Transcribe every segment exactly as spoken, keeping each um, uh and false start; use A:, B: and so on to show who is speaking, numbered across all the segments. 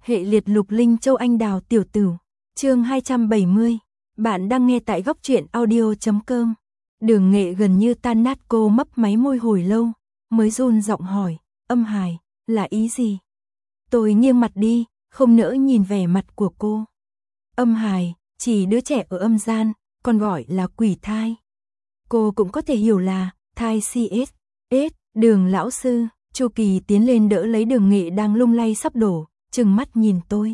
A: Hệ liệt Lục Linh Châu Anh Đào Tiểu Tửu, chương hai trăm bảy mươi. Bạn đang nghe tại góc truyện audio chấm com. Đường Nghệ gần như tan nát, cô mấp máy môi hồi lâu, mới run giọng hỏi, Âm Hài, là ý gì? Tôi nghiêng mặt đi, không nỡ nhìn vẻ mặt của cô. Âm Hài, chỉ đứa trẻ ở âm gian, còn gọi là quỷ thai. Cô cũng có thể hiểu là thai xê ét. S, Đường lão sư, Chu Kỳ tiến lên đỡ lấy Đường Nghệ đang lung lay sắp đổ, trừng mắt nhìn tôi.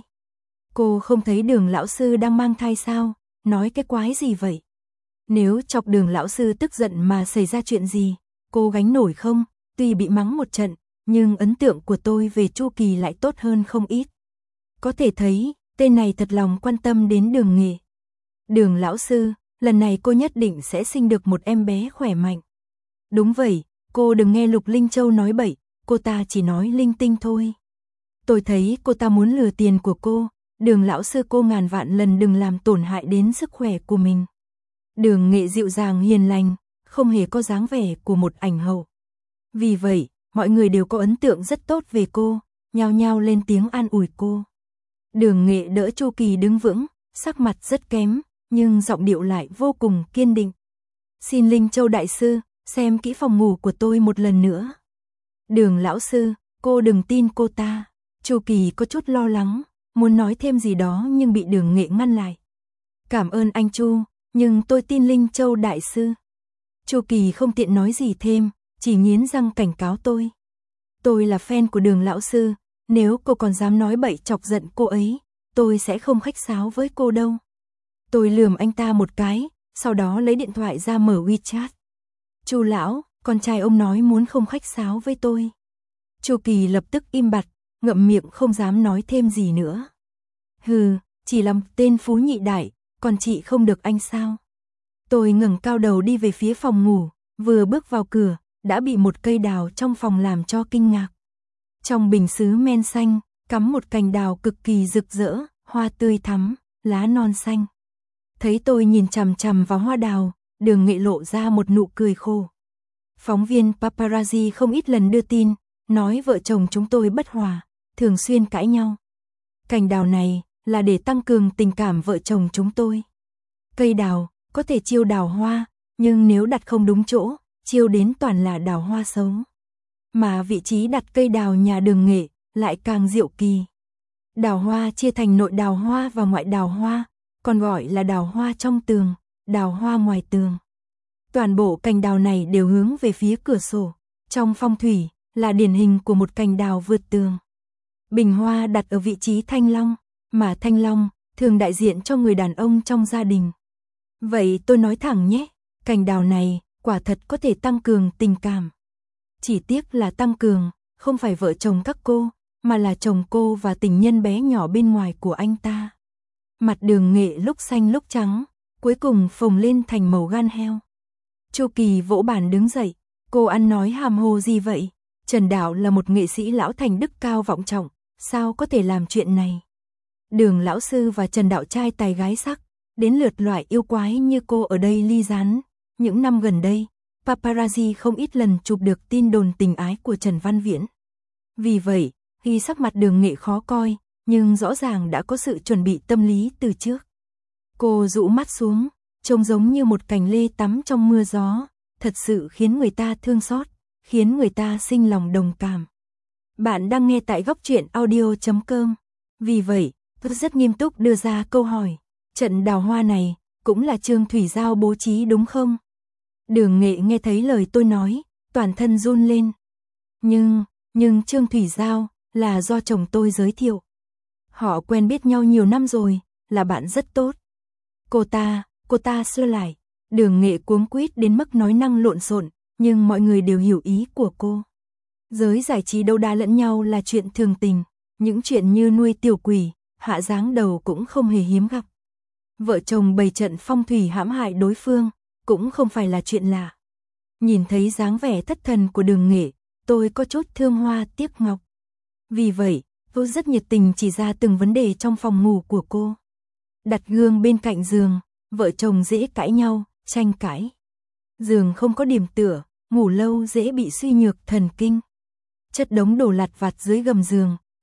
A: Cô không thấy Đường lão sư đang mang thai sao? Nói cái quái gì vậy? Nếu chọc Đường lão sư tức giận mà xảy ra chuyện gì, cô gánh nổi không? Tuy bị mắng một trận, nhưng ấn tượng của tôi về Chu Kỳ lại tốt hơn không ít. Có thể thấy, tên này thật lòng quan tâm đến Đường Nghệ. Đường lão sư, lần này cô nhất định sẽ sinh được một em bé khỏe mạnh. Đúng vậy, cô đừng nghe Lục Linh Châu nói bậy, cô ta chỉ nói linh tinh thôi. Tôi thấy cô ta muốn lừa tiền của cô, Đường lão sư cô ngàn vạn lần đừng làm tổn hại đến sức khỏe của mình. Đường Nghệ dịu dàng hiền lành, không hề có dáng vẻ của một ảnh hậu. Vì vậy, mọi người đều có ấn tượng rất tốt về cô, nhao nhao lên tiếng an ủi cô. Đường Nghệ đỡ Chu Kỳ đứng vững, sắc mặt rất kém, nhưng giọng điệu lại vô cùng kiên định. Xin Linh Châu đại sư, xem kỹ phòng ngủ của tôi một lần nữa. Đường lão sư, cô đừng tin cô ta. Chu Kỳ có chút lo lắng, muốn nói thêm gì đó nhưng bị Đường Nghệ ngăn lại. Cảm ơn anh Chu, nhưng tôi tin Linh Châu đại sư. Chu Kỳ không tiện nói gì thêm, chỉ nghiến răng cảnh cáo tôi. Tôi là fan của Đường lão sư, nếu cô còn dám nói bậy chọc giận cô ấy, tôi sẽ không khách sáo với cô đâu. Tôi lườm anh ta một cái, sau đó lấy điện thoại ra mở WeChat. Chu lão, con trai ông nói muốn không khách sáo với tôi. Chu Kỳ lập tức im bặt, ngậm miệng không dám nói thêm gì nữa. Hừ, chỉ là tên phú nhị đại, còn chị không được anh sao? Tôi ngẩng cao đầu đi về phía phòng ngủ, vừa bước vào cửa, đã bị một cây đào trong phòng làm cho kinh ngạc. Trong bình sứ men xanh, cắm một cành đào cực kỳ rực rỡ, hoa tươi thắm, lá non xanh. Thấy tôi nhìn chằm chằm vào hoa đào, Đường Nghệ lộ ra một nụ cười khô. Phóng viên paparazzi không ít lần đưa tin, nói vợ chồng chúng tôi bất hòa, thường xuyên cãi nhau. Cành đào này là để tăng cường tình cảm vợ chồng chúng tôi. Cây đào có thể chiêu đào hoa, nhưng nếu đặt không đúng chỗ, chiêu đến toàn là đào hoa xấu. Mà vị trí đặt cây đào nhà Đường Nghệ lại càng diệu kỳ. Đào hoa chia thành nội đào hoa và ngoại đào hoa, còn gọi là đào hoa trong tường, đào hoa ngoài tường. Toàn bộ cành đào này đều hướng về phía cửa sổ, trong phong thủy là điển hình của một cành đào vượt tường. Bình hoa đặt ở vị trí thanh long, mà thanh long thường đại diện cho người đàn ông trong gia đình. Vậy tôi nói thẳng nhé, cành đào này quả thật có thể tăng cường tình cảm. Chỉ tiếc là tăng cường, không phải vợ chồng các cô, mà là chồng cô và tình nhân bé nhỏ bên ngoài của anh ta. Mặt Đường Nghệ lúc xanh lúc trắng, cuối cùng phồng lên thành màu gan heo. Chu Kỳ vỗ bàn đứng dậy, cô ăn nói hàm hồ gì vậy? Trần Đạo là một nghệ sĩ lão thành đức cao vọng trọng, sao có thể làm chuyện này? Đường lão sư và Trần Đạo trai tài gái sắc, đến lượt loại yêu quái như cô ở đây ly gián. Những năm gần đây, paparazzi không ít lần chụp được tin đồn tình ái của Trần Văn Viễn. Vì vậy, khi sắc mặt Đường Nghệ khó coi, nhưng rõ ràng đã có sự chuẩn bị tâm lý từ trước. Cô dụ mắt xuống, trông giống như một cành lê tắm trong mưa gió, thật sự khiến người ta thương xót, khiến người ta sinh lòng đồng cảm. Bạn đang nghe tại góc truyện audio chấm com. Vì vậy, tôi rất nghiêm túc đưa ra câu hỏi, trận đào hoa này cũng là Trương Thủy Giao bố trí đúng không? Đường Nghệ nghe thấy lời tôi nói, toàn thân run lên. Nhưng, nhưng Trương Thủy Giao là do chồng tôi giới thiệu. Họ quen biết nhau nhiều năm rồi, là bạn rất tốt. Cô ta, cô ta xưa lại. Đường Nghệ cuống quýt đến mức nói năng lộn xộn, nhưng mọi người đều hiểu ý của cô. Giới giải trí đấu đá lẫn nhau là chuyện thường tình, những chuyện như nuôi tiểu quỷ, hạ dáng đầu cũng không hề hiếm gặp. Vợ chồng bày trận phong thủy hãm hại đối phương, cũng không phải là chuyện lạ. Nhìn thấy dáng vẻ thất thần của Đường Nghệ, tôi có chút thương hoa tiếc ngọc. Vì vậy, tôi rất nhiệt tình chỉ ra từng vấn đề trong phòng ngủ của cô. Đặt gương bên cạnh giường, vợ chồng dễ cãi nhau, tranh cãi. Giường không có điểm tựa, ngủ lâu dễ bị suy nhược thần kinh. Chất đống đồ lặt vặt dưới gầm giường,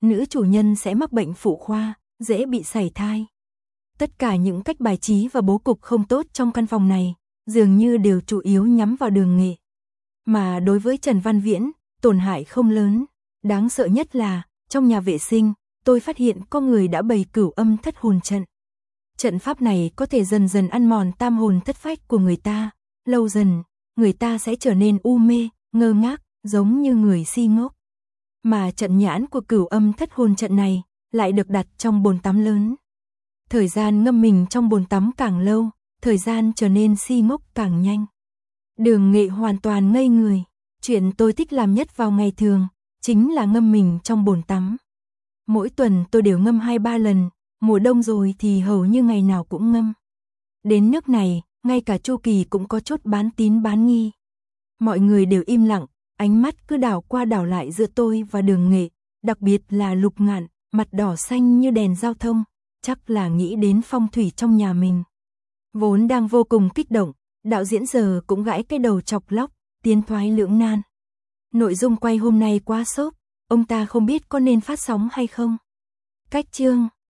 A: nữ chủ nhân sẽ mắc bệnh phụ khoa, dễ bị sảy thai. Tất cả những cách bài trí và bố cục không tốt trong căn phòng này, dường như đều chủ yếu nhắm vào Đường Nghệ. Mà đối với Trần Văn Viễn, tổn hại không lớn. Đáng sợ nhất là, trong nhà vệ sinh, tôi phát hiện có người đã bày cửu âm thất hồn trận. Trận pháp này có thể dần dần ăn mòn tam hồn thất phách của người ta. Lâu dần, người ta sẽ trở nên u mê, ngơ ngác, giống như người si ngốc. Mà trận nhãn của cửu âm thất hồn trận này lại được đặt trong bồn tắm lớn. Thời gian ngâm mình trong bồn tắm càng lâu, thời gian trở nên si ngốc càng nhanh. Đường Nghệ hoàn toàn ngây người. Chuyện tôi thích làm nhất vào ngày thường chính là ngâm mình trong bồn tắm. Mỗi tuần tôi đều ngâm hai ba lần, mùa đông rồi thì hầu như ngày nào cũng ngâm. Đến nước này, ngay cả Chu Kỳ cũng có chút bán tín bán nghi. Mọi người đều im lặng, ánh mắt cứ đảo qua đảo lại giữa tôi và Đường Nghệ, đặc biệt là Lục Ngạn, mặt đỏ xanh như đèn giao thông, chắc là nghĩ đến phong thủy trong nhà mình. Vốn đang vô cùng kích động, đạo diễn giờ cũng gãi cái đầu chọc lóc, tiến thoái lưỡng nan. Nội dung quay hôm nay quá sốc, ông ta không biết có nên phát sóng hay không. Cách chương